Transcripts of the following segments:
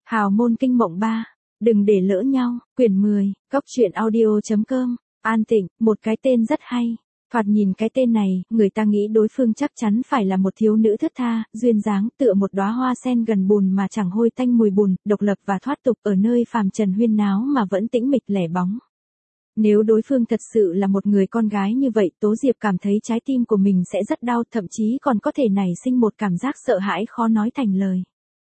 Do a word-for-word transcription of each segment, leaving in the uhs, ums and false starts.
Hào môn kinh mộng ba. Đừng để lỡ nhau. Quyển mười. Cốc truyện audio.com. An Tịnh, một cái tên rất hay. Thoạt nhìn cái tên này, người ta nghĩ đối phương chắc chắn phải là một thiếu nữ thướt tha, duyên dáng, tựa một đóa hoa sen gần bùn mà chẳng hôi tanh mùi bùn, độc lập và thoát tục ở nơi phàm trần huyên náo mà vẫn tĩnh mịch lẻ bóng. Nếu đối phương thật sự là một người con gái như vậy, Tố Diệp cảm thấy trái tim của mình sẽ rất đau, thậm chí còn có thể nảy sinh một cảm giác sợ hãi khó nói thành lời.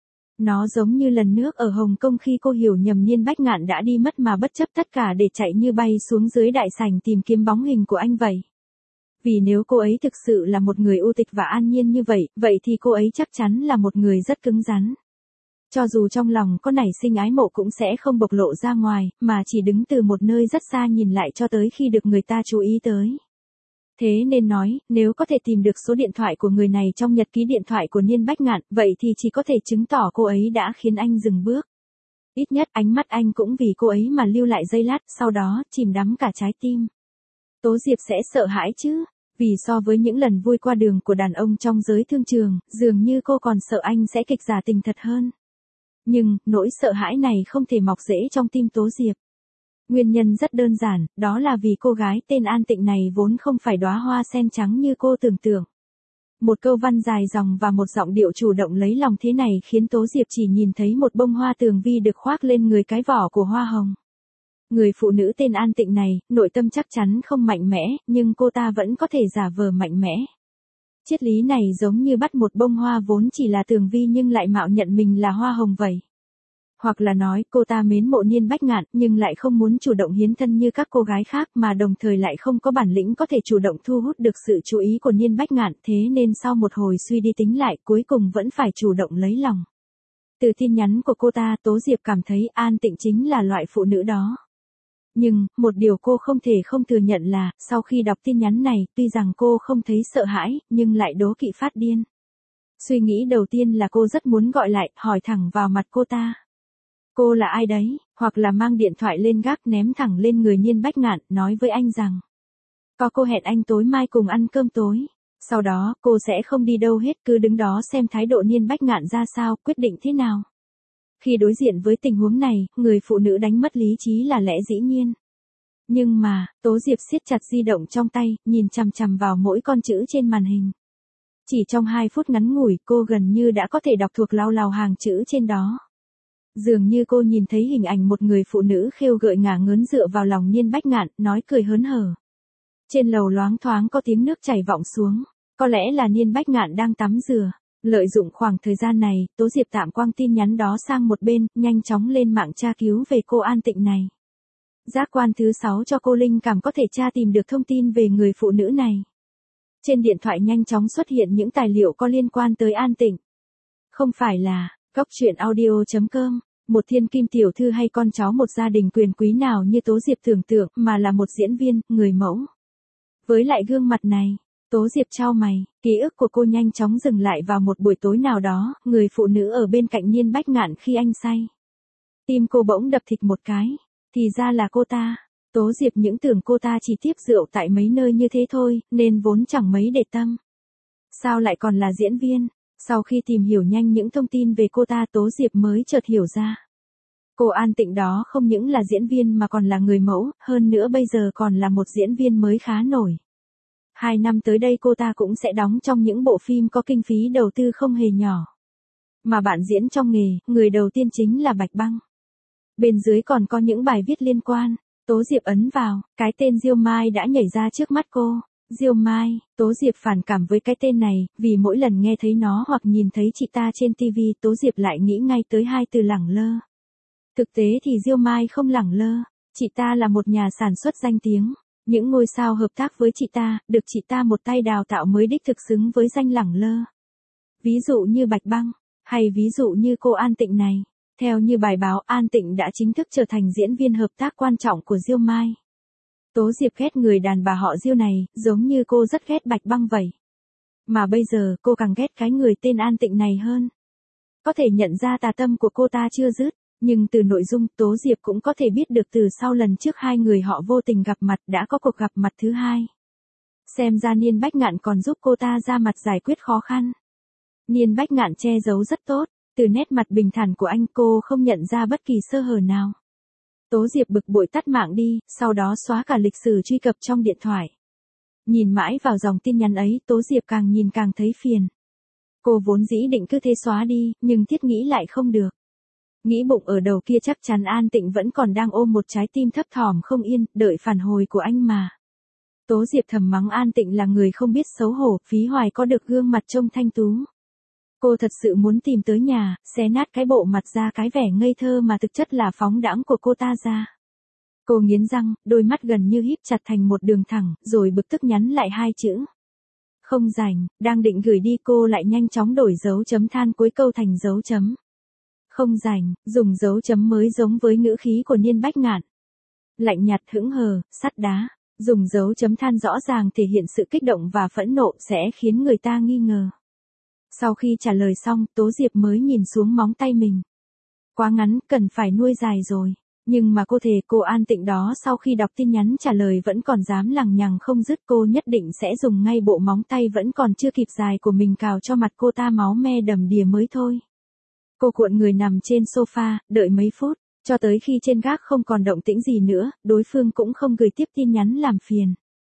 Nó giống như lần nước ở Hồng Kông khi cô hiểu nhầm Niên Bách Ngạn đã đi mất mà bất chấp tất cả để chạy như bay xuống dưới đại sảnh tìm kiếm bóng hình của anh vậy. Vì nếu cô ấy thực sự là một người u tịch và an nhiên như vậy, vậy thì cô ấy chắc chắn là một người rất cứng rắn. Cho dù trong lòng có nảy sinh ái mộ cũng sẽ không bộc lộ ra ngoài, mà chỉ đứng từ một nơi rất xa nhìn lại cho tới khi được người ta chú ý tới. Thế nên nói, nếu có thể tìm được số điện thoại của người này trong nhật ký điện thoại của Niên Bách Ngạn, vậy thì chỉ có thể chứng tỏ cô ấy đã khiến anh dừng bước. Ít nhất ánh mắt anh cũng vì cô ấy mà lưu lại giây lát, sau đó chìm đắm cả trái tim. Tố Diệp sẽ sợ hãi chứ, vì so với những lần vui qua đường của đàn ông trong giới thương trường, dường như cô còn sợ anh sẽ kịch giả tình thật hơn. Nhưng, nỗi sợ hãi này không thể mọc rễ trong tim Tố Diệp. Nguyên nhân rất đơn giản, đó là vì cô gái tên An Tịnh này vốn không phải đóa hoa sen trắng như cô tưởng tượng. Một câu văn dài dòng và một giọng điệu chủ động lấy lòng thế này khiến Tố Diệp chỉ nhìn thấy một bông hoa tường vi được khoác lên người cái vỏ của hoa hồng. Người phụ nữ tên An Tịnh này, nội tâm chắc chắn không mạnh mẽ, nhưng cô ta vẫn có thể giả vờ mạnh mẽ. Triết lý này giống như bắt một bông hoa vốn chỉ là tường vi nhưng lại mạo nhận mình là hoa hồng vậy. Hoặc là nói cô ta mến mộ Niên Bách Ngạn nhưng lại không muốn chủ động hiến thân như các cô gái khác mà đồng thời lại không có bản lĩnh có thể chủ động thu hút được sự chú ý của Niên Bách Ngạn, thế nên sau một hồi suy đi tính lại cuối cùng vẫn phải chủ động lấy lòng. Từ tin nhắn của cô ta, Tố Diệp cảm thấy An Tịnh chính là loại phụ nữ đó. Nhưng, một điều cô không thể không thừa nhận là, sau khi đọc tin nhắn này, tuy rằng cô không thấy sợ hãi, nhưng lại đố kỵ phát điên. Suy nghĩ đầu tiên là cô rất muốn gọi lại, hỏi thẳng vào mặt cô ta. Cô là ai đấy, hoặc là mang điện thoại lên gác ném thẳng lên người Niên Bách Ngạn, nói với anh rằng. Có cô hẹn anh tối mai cùng ăn cơm tối. Sau đó, cô sẽ không đi đâu hết, cứ đứng đó xem thái độ Niên Bách Ngạn ra sao, quyết định thế nào. Khi đối diện với tình huống này, người phụ nữ đánh mất lý trí là lẽ dĩ nhiên. Nhưng mà, Tố Diệp siết chặt di động trong tay, nhìn chằm chằm vào mỗi con chữ trên màn hình. Chỉ trong hai phút ngắn ngủi, cô gần như đã có thể đọc thuộc lao lào hàng chữ trên đó. Dường như cô nhìn thấy hình ảnh một người phụ nữ khêu gợi ngả ngớn dựa vào lòng Niên Bách Ngạn, nói cười hớn hở. Trên lầu loáng thoáng có tiếng nước chảy vọng xuống, có lẽ là Niên Bách Ngạn đang tắm rửa. Lợi dụng khoảng thời gian này, Tố Diệp tạm quăng tin nhắn đó sang một bên, nhanh chóng lên mạng tra cứu về cô An Tịnh này. Giác quan thứ sáu cho cô linh cảm có thể tra tìm được thông tin về người phụ nữ này. Trên điện thoại nhanh chóng xuất hiện những tài liệu có liên quan tới An Tịnh. Không phải là, cốc truyện audio.com, một thiên kim tiểu thư hay con cháu một gia đình quyền quý nào như Tố Diệp tưởng tượng, mà là một diễn viên, người mẫu. Với lại gương mặt này, Tố Diệp chau mày, ký ức của cô nhanh chóng dừng lại vào một buổi tối nào đó, người phụ nữ ở bên cạnh Niên Bách Ngạn khi anh say. Tim cô bỗng đập thịt một cái, thì ra là cô ta. Tố Diệp những tưởng cô ta chỉ tiếp rượu tại mấy nơi như thế thôi, nên vốn chẳng mấy để tâm. Sao lại còn là diễn viên? Sau khi tìm hiểu nhanh những thông tin về cô ta, Tố Diệp mới chợt hiểu ra. Cô An Tịnh đó không những là diễn viên mà còn là người mẫu, hơn nữa bây giờ còn là một diễn viên mới khá nổi. Hai năm tới đây cô ta cũng sẽ đóng trong những bộ phim có kinh phí đầu tư không hề nhỏ. Mà bạn diễn trong nghề, người đầu tiên chính là Bạch Băng. Bên dưới còn có những bài viết liên quan. Tố Diệp ấn vào, cái tên Diêu Mai đã nhảy ra trước mắt cô. Diêu Mai, Tố Diệp phản cảm với cái tên này, vì mỗi lần nghe thấy nó hoặc nhìn thấy chị ta trên ti vi, Tố Diệp lại nghĩ ngay tới hai từ lẳng lơ. Thực tế thì Diêu Mai không lẳng lơ, chị ta là một nhà sản xuất danh tiếng. Những ngôi sao hợp tác với chị ta, được chị ta một tay đào tạo mới đích thực xứng với danh lẳng lơ. Ví dụ như Bạch Băng, hay ví dụ như cô An Tịnh này. Theo như bài báo, An Tịnh đã chính thức trở thành diễn viên hợp tác quan trọng của Diêu Mai. Tố Diệp ghét người đàn bà họ Diêu này, giống như cô rất ghét Bạch Băng vậy. Mà bây giờ cô càng ghét cái người tên An Tịnh này hơn. Có thể nhận ra tà tâm của cô ta chưa dứt, nhưng từ nội dung Tố Diệp cũng có thể biết được từ sau lần trước hai người họ vô tình gặp mặt đã có cuộc gặp mặt thứ hai. Xem ra Niên Bách Ngạn còn giúp cô ta ra mặt giải quyết khó khăn. Niên Bách Ngạn che giấu rất tốt, Từ nét mặt bình thản của anh cô không nhận ra bất kỳ sơ hở nào. Tố Diệp bực bội tắt mạng đi, sau đó xóa cả lịch sử truy cập trong điện thoại. Nhìn mãi vào dòng tin nhắn ấy, Tố Diệp càng nhìn càng thấy phiền. Cô vốn dĩ định cứ thế xóa đi, nhưng thiết nghĩ lại không được. Nghĩ bụng ở đầu kia chắc chắn An Tịnh vẫn còn đang ôm một trái tim thấp thỏm không yên, đợi phản hồi của anh mà. Tố Diệp thầm mắng An Tịnh là người không biết xấu hổ, phí hoài có được gương mặt trông thanh tú. Cô thật sự muốn tìm tới nhà, xé nát cái bộ mặt ra cái vẻ ngây thơ mà thực chất là phóng đãng của cô ta ra. Cô nghiến răng, đôi mắt gần như híp chặt thành một đường thẳng, rồi bực tức nhắn lại hai chữ. Không rảnh, đang định gửi đi cô lại nhanh chóng đổi dấu chấm than cuối câu thành dấu chấm. Không rảnh, dùng dấu chấm mới giống với ngữ khí của Niên Bách Ngạn. Lạnh nhạt hững hờ, sắt đá, dùng dấu chấm than rõ ràng thể hiện sự kích động và phẫn nộ sẽ khiến người ta nghi ngờ. Sau khi trả lời xong, Tố Diệp mới nhìn xuống móng tay mình. Quá ngắn, cần phải nuôi dài rồi. Nhưng mà cô thề cô An Tịnh đó sau khi đọc tin nhắn trả lời vẫn còn dám lằng nhằng không dứt, cô nhất định sẽ dùng ngay bộ móng tay vẫn còn chưa kịp dài của mình cào cho mặt cô ta máu me đầm đìa mới thôi. Cô cuộn người nằm trên sofa, đợi mấy phút, cho tới khi trên gác không còn động tĩnh gì nữa, đối phương cũng không gửi tiếp tin nhắn làm phiền.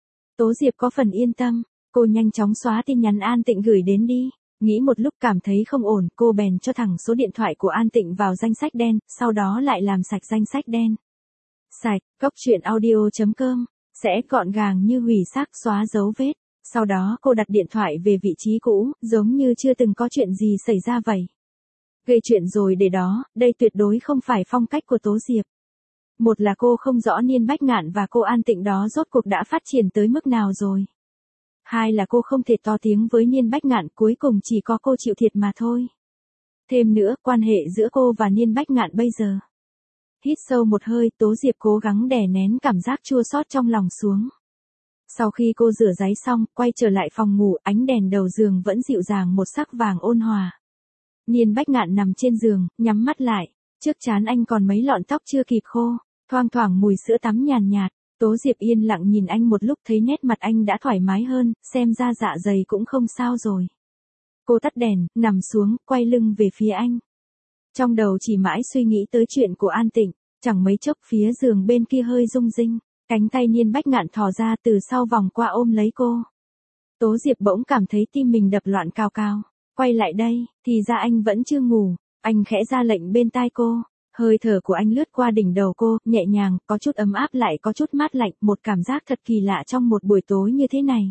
Tố Diệp có phần yên tâm, cô nhanh chóng xóa tin nhắn An Tịnh gửi đến đi. Nghĩ một lúc cảm thấy không ổn, cô bèn cho thẳng số điện thoại của An Tịnh vào danh sách đen, sau đó lại làm sạch danh sách đen. Sạch, cốc truyện audio chấm com, sẽ gọn gàng như hủy xác xóa dấu vết. Sau đó cô đặt điện thoại về vị trí cũ, giống như chưa từng có chuyện gì xảy ra vậy. Gây chuyện rồi để đó, đây tuyệt đối không phải phong cách của Tố Diệp. Một là cô không rõ Niên Bách Ngạn và cô An Tịnh đó rốt cuộc đã phát triển tới mức nào rồi. Hai là cô không thể to tiếng với Niên Bách Ngạn, cuối cùng chỉ có cô chịu thiệt mà thôi. Thêm nữa, quan hệ giữa cô và Niên Bách Ngạn bây giờ. Hít sâu một hơi, Tố Diệp cố gắng đè nén cảm giác chua xót trong lòng xuống. Sau khi cô rửa ráy xong, quay trở lại phòng ngủ, ánh đèn đầu giường vẫn dịu dàng một sắc vàng ôn hòa. Niên Bách Ngạn nằm trên giường, nhắm mắt lại, trước trán anh còn mấy lọn tóc chưa kịp khô, thoang thoảng mùi sữa tắm nhàn nhạt. Tố Diệp yên lặng nhìn anh một lúc, thấy nét mặt anh đã thoải mái hơn, xem ra dạ dày cũng không sao rồi. Cô tắt đèn, nằm xuống, quay lưng về phía anh. Trong đầu chỉ mãi suy nghĩ tới chuyện của An Tịnh, chẳng mấy chốc phía giường bên kia hơi rung rinh, cánh tay Niên Bách Ngạn thò ra từ sau vòng qua ôm lấy cô. Tố Diệp bỗng cảm thấy tim mình đập loạn cao cao, quay lại đây, thì ra anh vẫn chưa ngủ, anh khẽ ra lệnh bên tai cô. Hơi thở của anh lướt qua đỉnh đầu cô, nhẹ nhàng, có chút ấm áp lại có chút mát lạnh, một cảm giác thật kỳ lạ trong một buổi tối như thế này.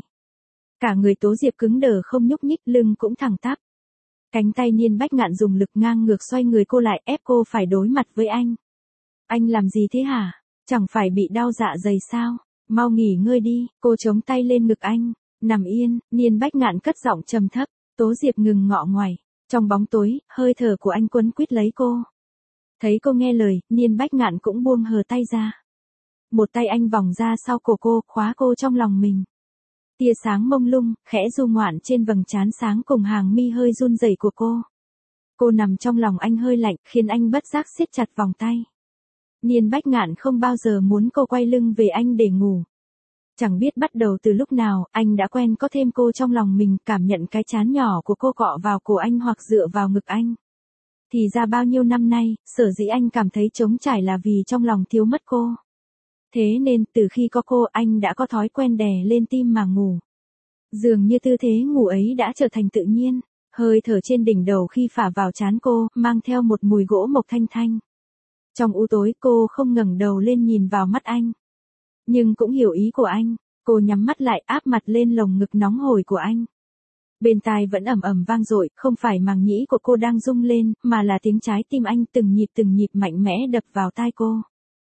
Cả người Tố Diệp cứng đờ không nhúc nhích, lưng cũng thẳng tắp. Cánh tay Niên Bách Ngạn dùng lực ngang ngược xoay người cô lại, ép cô phải đối mặt với anh. Anh làm gì thế hả? Chẳng phải bị đau dạ dày sao? Mau nghỉ ngơi đi, cô chống tay lên ngực anh. Nằm yên, Niên Bách Ngạn cất giọng trầm thấp. Tố Diệp ngừng ngọ ngoảy. Trong bóng tối, hơi thở của anh quấn quýt lấy cô. Thấy cô nghe lời, Niên Bách Ngạn cũng buông hờ tay ra. Một tay anh vòng ra sau cổ cô, khóa cô trong lòng mình. Tia sáng mông lung, khẽ du ngoạn trên vầng trán sáng cùng hàng mi hơi run rẩy của cô. Cô nằm trong lòng anh hơi lạnh, khiến anh bất giác siết chặt vòng tay. Niên Bách Ngạn không bao giờ muốn cô quay lưng về anh để ngủ. Chẳng biết bắt đầu từ lúc nào, anh đã quen có thêm cô trong lòng mình, cảm nhận cái trán nhỏ của cô cọ vào cổ anh hoặc dựa vào ngực anh. Thì ra bao nhiêu năm nay, sở dĩ anh cảm thấy trống trải là vì trong lòng thiếu mất cô. Thế nên, từ khi có cô, anh đã có thói quen đè lên tim mà ngủ. Dường như tư thế ngủ ấy đã trở thành tự nhiên, hơi thở trên đỉnh đầu khi phả vào trán cô, mang theo một mùi gỗ mộc thanh thanh. Trong u tối, cô không ngẩng đầu lên nhìn vào mắt anh. Nhưng cũng hiểu ý của anh, cô nhắm mắt lại áp mặt lên lồng ngực nóng hổi của anh. Bên tai vẫn ầm ầm vang dội, không phải màng nhĩ của cô đang rung lên, mà là tiếng trái tim anh từng nhịp từng nhịp mạnh mẽ đập vào tai cô.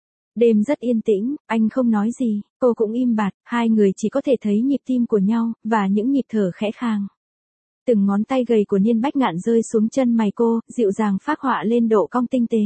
Đêm rất yên tĩnh, anh không nói gì, cô cũng im bặt, hai người chỉ có thể thấy nhịp tim của nhau, và những nhịp thở khẽ khàng. Từng ngón tay gầy của Niên Bách Ngạn rơi xuống chân mày cô, dịu dàng phác họa lên độ cong tinh tế.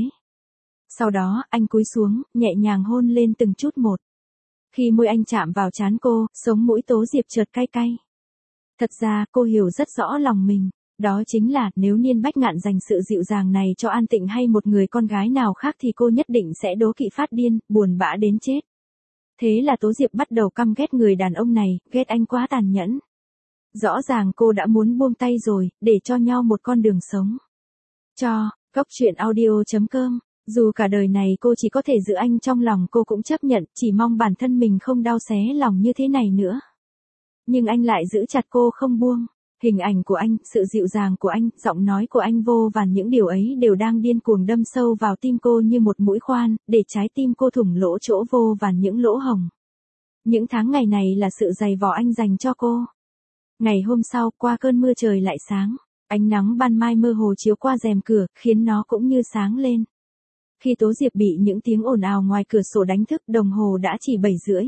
Sau đó, anh cúi xuống, nhẹ nhàng hôn lên từng chút một. Khi môi anh chạm vào trán cô, sống mũi Tố Diệp chợt cay cay. Thật ra, cô hiểu rất rõ lòng mình, đó chính là, nếu Niên Bách Ngạn dành sự dịu dàng này cho An Tịnh hay một người con gái nào khác thì cô nhất định sẽ đố kỵ phát điên, buồn bã đến chết. Thế là Tố Diệp bắt đầu căm ghét người đàn ông này, ghét anh quá tàn nhẫn. Rõ ràng cô đã muốn buông tay rồi, để cho nhau một con đường sống. Cho, Cốc truyện audio chấm com. Dù cả đời này cô chỉ có thể giữ anh trong lòng, cô cũng chấp nhận, chỉ mong bản thân mình không đau xé lòng như thế này nữa. Nhưng anh lại giữ chặt cô không buông. Hình ảnh của anh, sự dịu dàng của anh, giọng nói của anh, vô vàn những điều ấy đều đang điên cuồng đâm sâu vào tim cô như một mũi khoan, để trái tim cô thủng lỗ chỗ vô vàn những lỗ hồng. Những tháng ngày này là sự dày vò anh dành cho cô. Ngày hôm sau, qua cơn mưa trời lại sáng. Ánh nắng ban mai mơ hồ chiếu qua rèm cửa, khiến nó cũng như sáng lên. Khi Tố Diệp bị những tiếng ồn ào ngoài cửa sổ đánh thức, đồng hồ đã chỉ bảy rưỡi.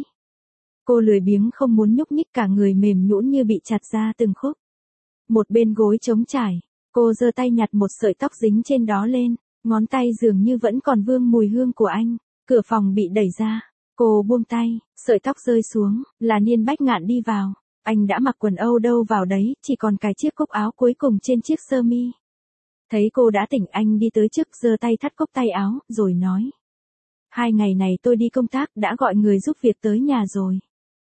Cô lười biếng không muốn nhúc nhích, cả người mềm nhũn như bị chặt ra từng khúc. Một bên gối trống trải, cô giơ tay nhặt một sợi tóc dính trên đó lên, ngón tay dường như vẫn còn vương mùi hương của anh. Cửa phòng bị đẩy ra, cô buông tay, sợi tóc rơi xuống, là Niên Bách Ngạn đi vào. Anh đã mặc quần âu đâu vào đấy, chỉ còn cài chiếc cúc áo cuối cùng trên chiếc sơ mi. Thấy cô đã tỉnh, anh đi tới trước, giơ tay thắt cúc tay áo, rồi nói. Hai ngày này tôi đi công tác, đã gọi người giúp việc tới nhà rồi.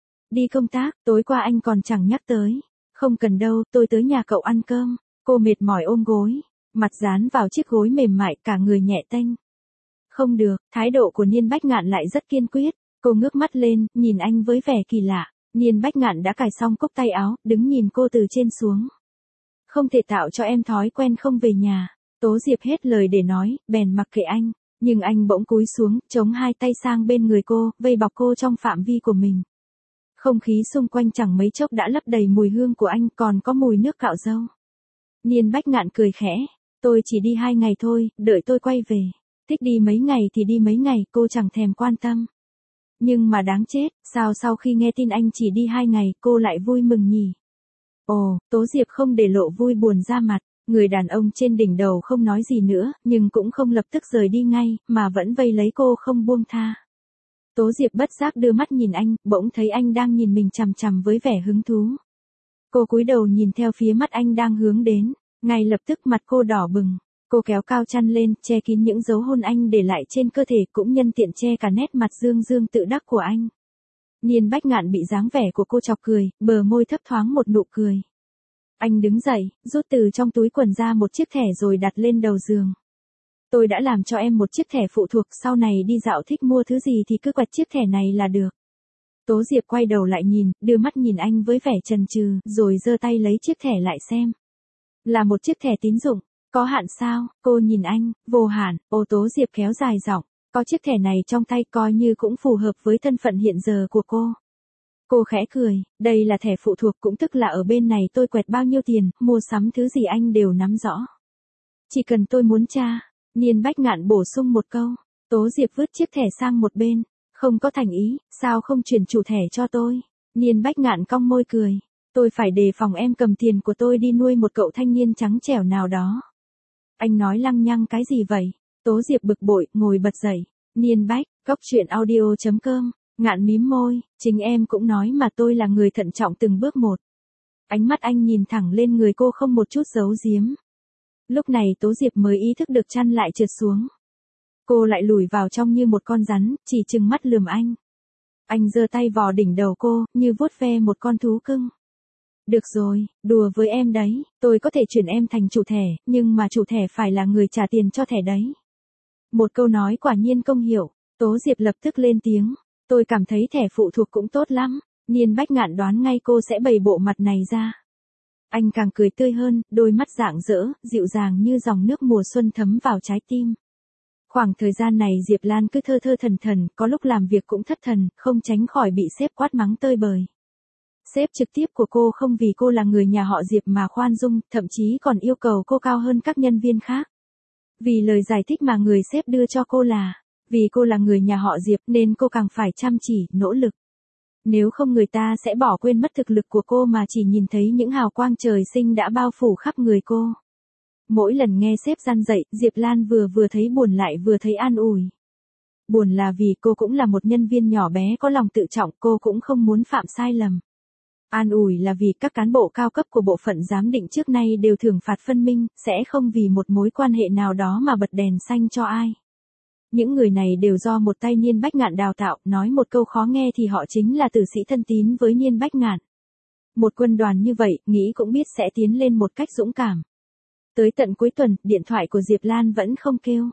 Đi công tác, tối qua anh còn chẳng nhắc tới. Không cần đâu, tôi tới nhà cậu ăn cơm. Cô mệt mỏi ôm gối, mặt dán vào chiếc gối mềm mại, cả người nhẹ tênh. Không được, thái độ của Niên Bách Ngạn lại rất kiên quyết. Cô ngước mắt lên, nhìn anh với vẻ kỳ lạ. Niên Bách Ngạn đã cài xong cúc tay áo, đứng nhìn cô từ trên xuống. Không thể tạo cho em thói quen không về nhà. Tố Diệp hết lời để nói, bèn mặc kệ anh. Nhưng anh bỗng cúi xuống, chống hai tay sang bên người cô, vây bọc cô trong phạm vi của mình. Không khí xung quanh chẳng mấy chốc đã lấp đầy mùi hương của anh, còn có mùi nước cạo râu. Niên Bách Ngạn cười khẽ. Tôi chỉ đi hai ngày thôi, đợi tôi quay về. Thích đi mấy ngày thì đi mấy ngày, cô chẳng thèm quan tâm. Nhưng mà đáng chết, sao sau khi nghe tin anh chỉ đi hai ngày, cô lại vui mừng nhỉ? Ồ, Tố Diệp không để lộ vui buồn ra mặt. Người đàn ông trên đỉnh đầu không nói gì nữa, nhưng cũng không lập tức rời đi ngay, mà vẫn vây lấy cô không buông tha. Tố Diệp bất giác đưa mắt nhìn anh, bỗng thấy anh đang nhìn mình chằm chằm với vẻ hứng thú. Cô cúi đầu nhìn theo phía mắt anh đang hướng đến, ngay lập tức mặt cô đỏ bừng. Cô kéo cao chăn lên, che kín những dấu hôn anh để lại trên cơ thể, cũng nhân tiện che cả nét mặt dương dương tự đắc của anh. Niên Bách Ngạn bị dáng vẻ của cô chọc cười, bờ môi thấp thoáng một nụ cười. Anh đứng dậy, rút từ trong túi quần ra một chiếc thẻ rồi đặt lên đầu giường. Tôi đã làm cho em một chiếc thẻ phụ thuộc, sau này đi dạo thích mua thứ gì thì cứ quẹt chiếc thẻ này là được. Tố Diệp quay đầu lại nhìn, đưa mắt nhìn anh với vẻ chần chừ, rồi giơ tay lấy chiếc thẻ lại xem. Là một chiếc thẻ tín dụng, có hạn sao? Cô nhìn anh, vô hạn. Ô, Tố Diệp kéo dài giọng, có chiếc thẻ này trong tay coi như cũng phù hợp với thân phận hiện giờ của cô. Cô khẽ cười, đây là thẻ phụ thuộc, cũng tức là ở bên này tôi quẹt bao nhiêu tiền, mua sắm thứ gì anh đều nắm rõ. Chỉ cần tôi muốn tra. Niên Bách Ngạn bổ sung một câu. Tố Diệp vứt chiếc thẻ sang một bên. Không có thành ý, sao không chuyển chủ thẻ cho tôi? Niên Bách Ngạn cong môi cười. Tôi phải đề phòng em cầm tiền của tôi đi nuôi một cậu thanh niên trắng trẻo nào đó. Anh nói lăng nhăng cái gì vậy? Tố Diệp bực bội, ngồi bật dậy. Niên Bách, Cốc truyện audio chấm com. Ngạn mím môi, chính em cũng nói mà, tôi là người thận trọng từng bước một. Ánh mắt anh nhìn thẳng lên người cô không một chút giấu giếm. Lúc này Tố Diệp mới ý thức được chăn lại trượt xuống. Cô lại lùi vào trong như một con rắn, chỉ trừng mắt lườm anh. Anh giơ tay vò đỉnh đầu cô, như vuốt ve một con thú cưng. Được rồi, đùa với em đấy, tôi có thể chuyển em thành chủ thẻ, nhưng mà chủ thẻ phải là người trả tiền cho thẻ đấy. Một câu nói quả nhiên công hiệu, Tố Diệp lập tức lên tiếng. Tôi cảm thấy thẻ phụ thuộc cũng tốt lắm. Niên Bách Ngạn đoán ngay cô sẽ bày bộ mặt này ra. Anh càng cười tươi hơn, đôi mắt rạng rỡ, dịu dàng như dòng nước mùa xuân thấm vào trái tim. Khoảng thời gian này Diệp Lan cứ thơ thơ thần thần, có lúc làm việc cũng thất thần, không tránh khỏi bị sếp quát mắng tơi bời. Sếp trực tiếp của cô không vì cô là người nhà họ Diệp mà khoan dung, thậm chí còn yêu cầu cô cao hơn các nhân viên khác. Vì lời giải thích mà người sếp đưa cho cô là, vì cô là người nhà họ Diệp nên cô càng phải chăm chỉ, nỗ lực. Nếu không người ta sẽ bỏ quên mất thực lực của cô mà chỉ nhìn thấy những hào quang trời sinh đã bao phủ khắp người cô. Mỗi lần nghe sếp gian dạy, Diệp Lan vừa vừa thấy buồn lại vừa thấy an ủi. Buồn là vì cô cũng là một nhân viên nhỏ bé có lòng tự trọng, cô cũng không muốn phạm sai lầm. An ủi là vì các cán bộ cao cấp của bộ phận giám định trước nay đều thưởng phạt phân minh, sẽ không vì một mối quan hệ nào đó mà bật đèn xanh cho ai. Những người này đều do một tay Niên Bách Ngạn đào tạo, nói một câu khó nghe thì họ chính là tử sĩ thân tín với Niên Bách Ngạn. Một quân đoàn như vậy, nghĩ cũng biết sẽ tiến lên một cách dũng cảm. Tới tận cuối tuần, điện thoại của Diệp Lan vẫn không kêu.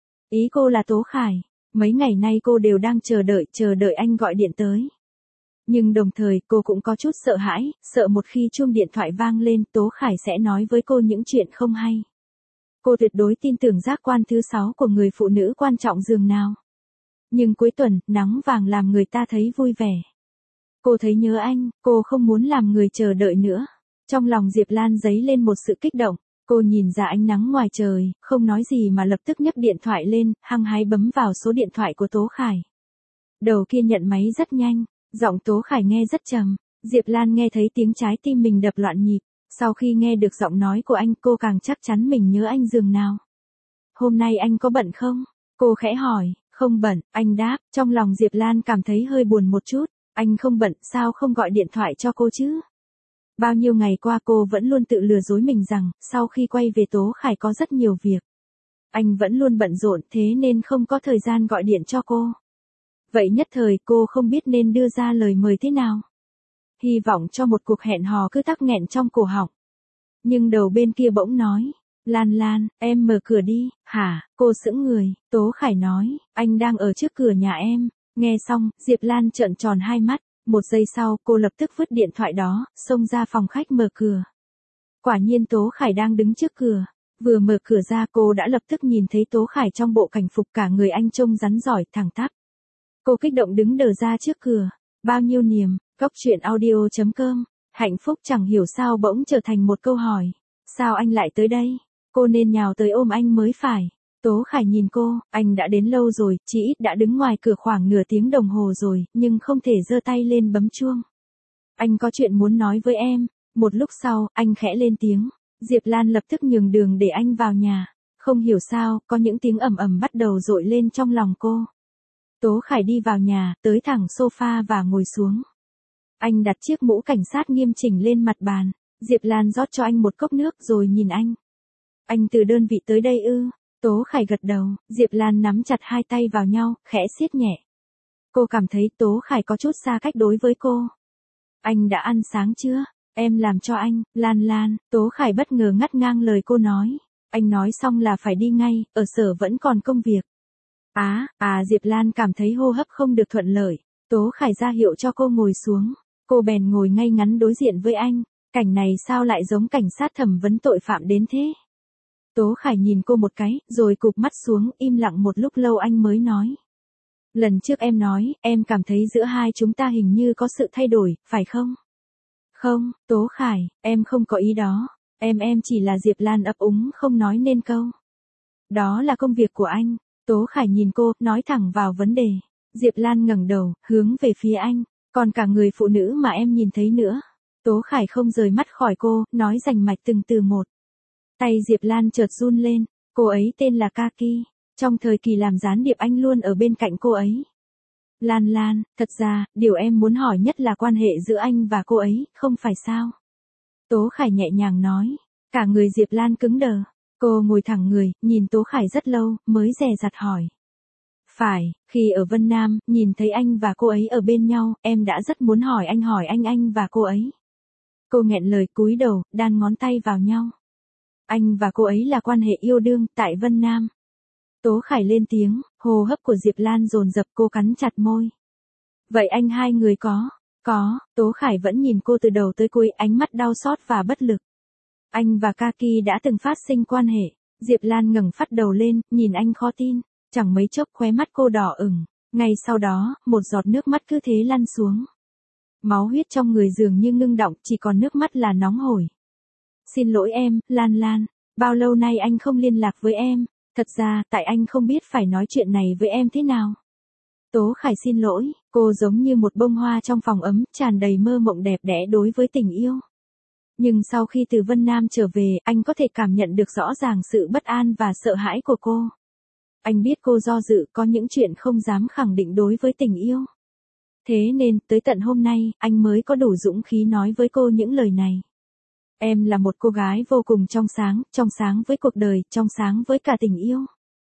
Ý cô là Tố Khải. Mấy ngày nay cô đều đang chờ đợi, chờ đợi anh gọi điện tới. Nhưng đồng thời cô cũng có chút sợ hãi, sợ một khi chuông điện thoại vang lên Tố Khải sẽ nói với cô những chuyện không hay. Cô tuyệt đối tin tưởng giác quan thứ sáu của người phụ nữ quan trọng dường nào. Nhưng cuối tuần, nắng vàng làm người ta thấy vui vẻ. Cô thấy nhớ anh, cô không muốn làm người chờ đợi nữa. Trong lòng Diệp Lan dấy lên một sự kích động. Cô nhìn ra ánh nắng ngoài trời, không nói gì mà lập tức nhấc điện thoại lên, hăng hái bấm vào số điện thoại của Tố Khải. Đầu kia nhận máy rất nhanh, giọng Tố Khải nghe rất trầm. Diệp Lan nghe thấy tiếng trái tim mình đập loạn nhịp. Sau khi nghe được giọng nói của anh cô càng chắc chắn mình nhớ anh dường nào. Hôm nay anh có bận không? Cô khẽ hỏi. Không bận, anh đáp. Trong lòng Diệp Lan cảm thấy hơi buồn một chút. Anh không bận, sao không gọi điện thoại cho cô chứ? Bao nhiêu ngày qua cô vẫn luôn tự lừa dối mình rằng, sau khi quay về Tố Khải có rất nhiều việc. Anh vẫn luôn bận rộn thế nên không có thời gian gọi điện cho cô. Vậy nhất thời cô không biết nên đưa ra lời mời thế nào. Hy vọng cho một cuộc hẹn hò cứ tắc nghẹn trong cổ họng. Nhưng đầu bên kia bỗng nói, Lan Lan, em mở cửa đi. Hả? Cô sững người. Tố Khải nói, anh đang ở trước cửa nhà em. Nghe xong, Diệp Lan trợn tròn hai mắt. Một giây sau, cô lập tức vứt điện thoại đó, xông ra phòng khách mở cửa. Quả nhiên Tố Khải đang đứng trước cửa. Vừa mở cửa ra cô đã lập tức nhìn thấy Tố Khải trong bộ cảnh phục cả người anh trông rắn giỏi, thẳng tắp. Cô kích động đứng đờ ra trước cửa. Bao nhiêu niềm, Cóc truyện audio chấm com. Hạnh phúc chẳng hiểu sao bỗng trở thành một câu hỏi. Sao anh lại tới đây? Cô nên nhào tới ôm anh mới phải. Tố Khải nhìn cô, anh đã đến lâu rồi, chỉ ít đã đứng ngoài cửa khoảng nửa tiếng đồng hồ rồi, nhưng không thể giơ tay lên bấm chuông. Anh có chuyện muốn nói với em. Một lúc sau, anh khẽ lên tiếng. Diệp Lan lập tức nhường đường để anh vào nhà. Không hiểu sao, có những tiếng ầm ầm bắt đầu dội lên trong lòng cô. Tố Khải đi vào nhà, tới thẳng sofa và ngồi xuống. Anh đặt chiếc mũ cảnh sát nghiêm chỉnh lên mặt bàn. Diệp Lan rót cho anh một cốc nước rồi nhìn anh. Anh từ đơn vị tới đây ư? Tố Khải gật đầu, Diệp Lan nắm chặt hai tay vào nhau, khẽ siết nhẹ. Cô cảm thấy Tố Khải có chút xa cách đối với cô. Anh đã ăn sáng chưa? Em làm cho anh. Lan Lan. Tố Khải bất ngờ ngắt ngang lời cô nói. Anh nói xong là phải đi ngay, ở sở vẫn còn công việc. Á, à, à Diệp Lan cảm thấy hô hấp không được thuận lợi. Tố Khải ra hiệu cho cô ngồi xuống. Cô bèn ngồi ngay ngắn đối diện với anh. Cảnh này sao lại giống cảnh sát thẩm vấn tội phạm đến thế? Tố Khải nhìn cô một cái, rồi cụp mắt xuống, im lặng một lúc lâu anh mới nói. Lần trước em nói, em cảm thấy giữa hai chúng ta hình như có sự thay đổi, phải không? Không, Tố Khải, em không có ý đó. Em em chỉ là Diệp Lan ấp úng không nói nên câu. Đó là công việc của anh. Tố Khải nhìn cô, nói thẳng vào vấn đề. Diệp Lan ngẩng đầu, hướng về phía anh. Còn cả người phụ nữ mà em nhìn thấy nữa. Tố Khải không rời mắt khỏi cô, nói rành mạch từng từ một. Tay Diệp Lan chợt run lên. Cô ấy tên là Kaki. Trong thời kỳ làm gián điệp anh luôn ở bên cạnh cô ấy. Lan Lan, thật ra, điều em muốn hỏi nhất là quan hệ giữa anh và cô ấy, không phải sao? Tố Khải nhẹ nhàng nói. Cả người Diệp Lan cứng đờ. Cô ngồi thẳng người, nhìn Tố Khải rất lâu, mới dè dặt hỏi. Phải, khi ở Vân Nam, nhìn thấy anh và cô ấy ở bên nhau, em đã rất muốn hỏi anh hỏi anh anh và cô ấy. Cô nghẹn lời cúi đầu, đan ngón tay vào nhau. Anh và cô ấy là quan hệ yêu đương, tại Vân Nam. Tố Khải lên tiếng, hô hấp của Diệp Lan dồn dập cô cắn chặt môi. Vậy anh hai người có? Có, Tố Khải vẫn nhìn cô từ đầu tới cuối, ánh mắt đau xót và bất lực. Anh và Kaki đã từng phát sinh quan hệ. Diệp Lan ngẩng phát đầu lên, nhìn anh khó tin. Chẳng mấy chốc khóe mắt cô đỏ ửng. Ngay sau đó, một giọt nước mắt cứ thế lăn xuống. Máu huyết trong người dường như ngưng đọng, chỉ còn nước mắt là nóng hổi. Xin lỗi em, Lan Lan. Bao lâu nay anh không liên lạc với em. Thật ra, tại anh không biết phải nói chuyện này với em thế nào. Tố Khải xin lỗi, cô giống như một bông hoa trong phòng ấm, tràn đầy mơ mộng đẹp đẽ đối với tình yêu. Nhưng sau khi từ Vân Nam trở về, anh có thể cảm nhận được rõ ràng sự bất an và sợ hãi của cô. Anh biết cô do dự, có những chuyện không dám khẳng định đối với tình yêu. Thế nên, tới tận hôm nay, anh mới có đủ dũng khí nói với cô những lời này. Em là một cô gái vô cùng trong sáng, trong sáng với cuộc đời, trong sáng với cả tình yêu.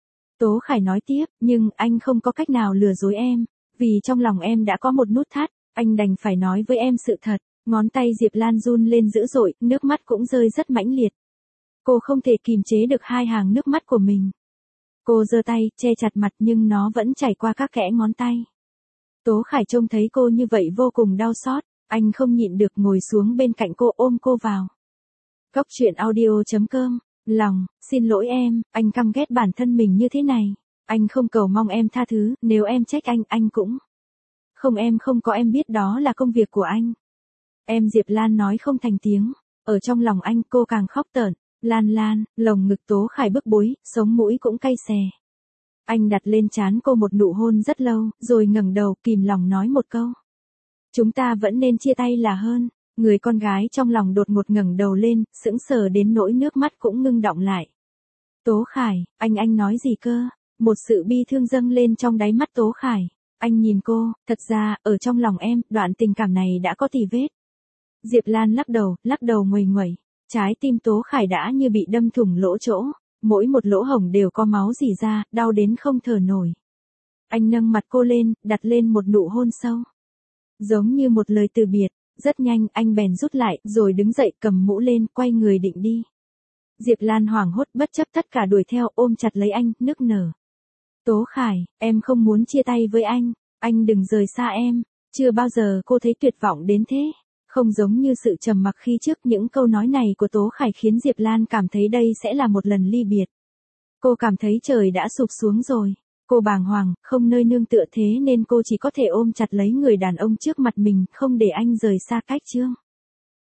Tố Khải nói tiếp, nhưng anh không có cách nào lừa dối em, vì trong lòng em đã có một nút thắt, anh đành phải nói với em sự thật. Ngón tay Diệp Lan run lên dữ dội, nước mắt cũng rơi rất mãnh liệt. Cô không thể kìm chế được hai hàng nước mắt của mình. Cô giơ tay, che chặt mặt nhưng nó vẫn chảy qua các kẽ ngón tay. Tố Khải trông thấy cô như vậy vô cùng đau xót, anh không nhịn được ngồi xuống bên cạnh cô ôm cô vào. Cốc truyện audio chấm com, lòng, xin lỗi em, anh căm ghét bản thân mình như thế này. Anh không cầu mong em tha thứ, nếu em trách anh, anh cũng. Không em không có em biết đó là công việc của anh. Em Diệp Lan nói không thành tiếng, ở trong lòng anh cô càng khóc tởn. Lan Lan, lồng ngực Tố Khải bức bối, sống mũi cũng cay xè. Anh đặt lên trán cô một nụ hôn rất lâu, rồi ngẩng đầu kìm lòng nói một câu. Chúng ta vẫn nên chia tay là hơn. Người con gái trong lòng đột ngột ngẩng đầu lên, sững sờ đến nỗi nước mắt cũng ngưng đọng lại. Tố Khải, anh anh nói gì cơ? Một sự bi thương dâng lên trong đáy mắt Tố Khải. Anh nhìn cô, thật ra, ở trong lòng em, đoạn tình cảm này đã có tì vết. Diệp Lan lắc đầu, lắc đầu nguầy nguẩy. Trái tim Tố Khải đã như bị đâm thủng lỗ chỗ, mỗi một lỗ hổng đều có máu rỉ ra, đau đến không thở nổi. Anh nâng mặt cô lên, đặt lên một nụ hôn sâu. Giống như một lời từ biệt, rất nhanh anh bèn rút lại, rồi đứng dậy cầm mũ lên, quay người định đi. Diệp Lan hoảng hốt bất chấp tất cả đuổi theo ôm chặt lấy anh, nức nở. Tố Khải, em không muốn chia tay với anh, anh đừng rời xa em, chưa bao giờ cô thấy tuyệt vọng đến thế. Không giống như sự trầm mặc khi trước, những câu nói này của Tố Khải khiến Diệp Lan cảm thấy đây sẽ là một lần ly biệt. Cô cảm thấy trời đã sụp xuống rồi. Cô bàng hoàng, không nơi nương tựa thế nên cô chỉ có thể ôm chặt lấy người đàn ông trước mặt mình, không để anh rời xa cách chương.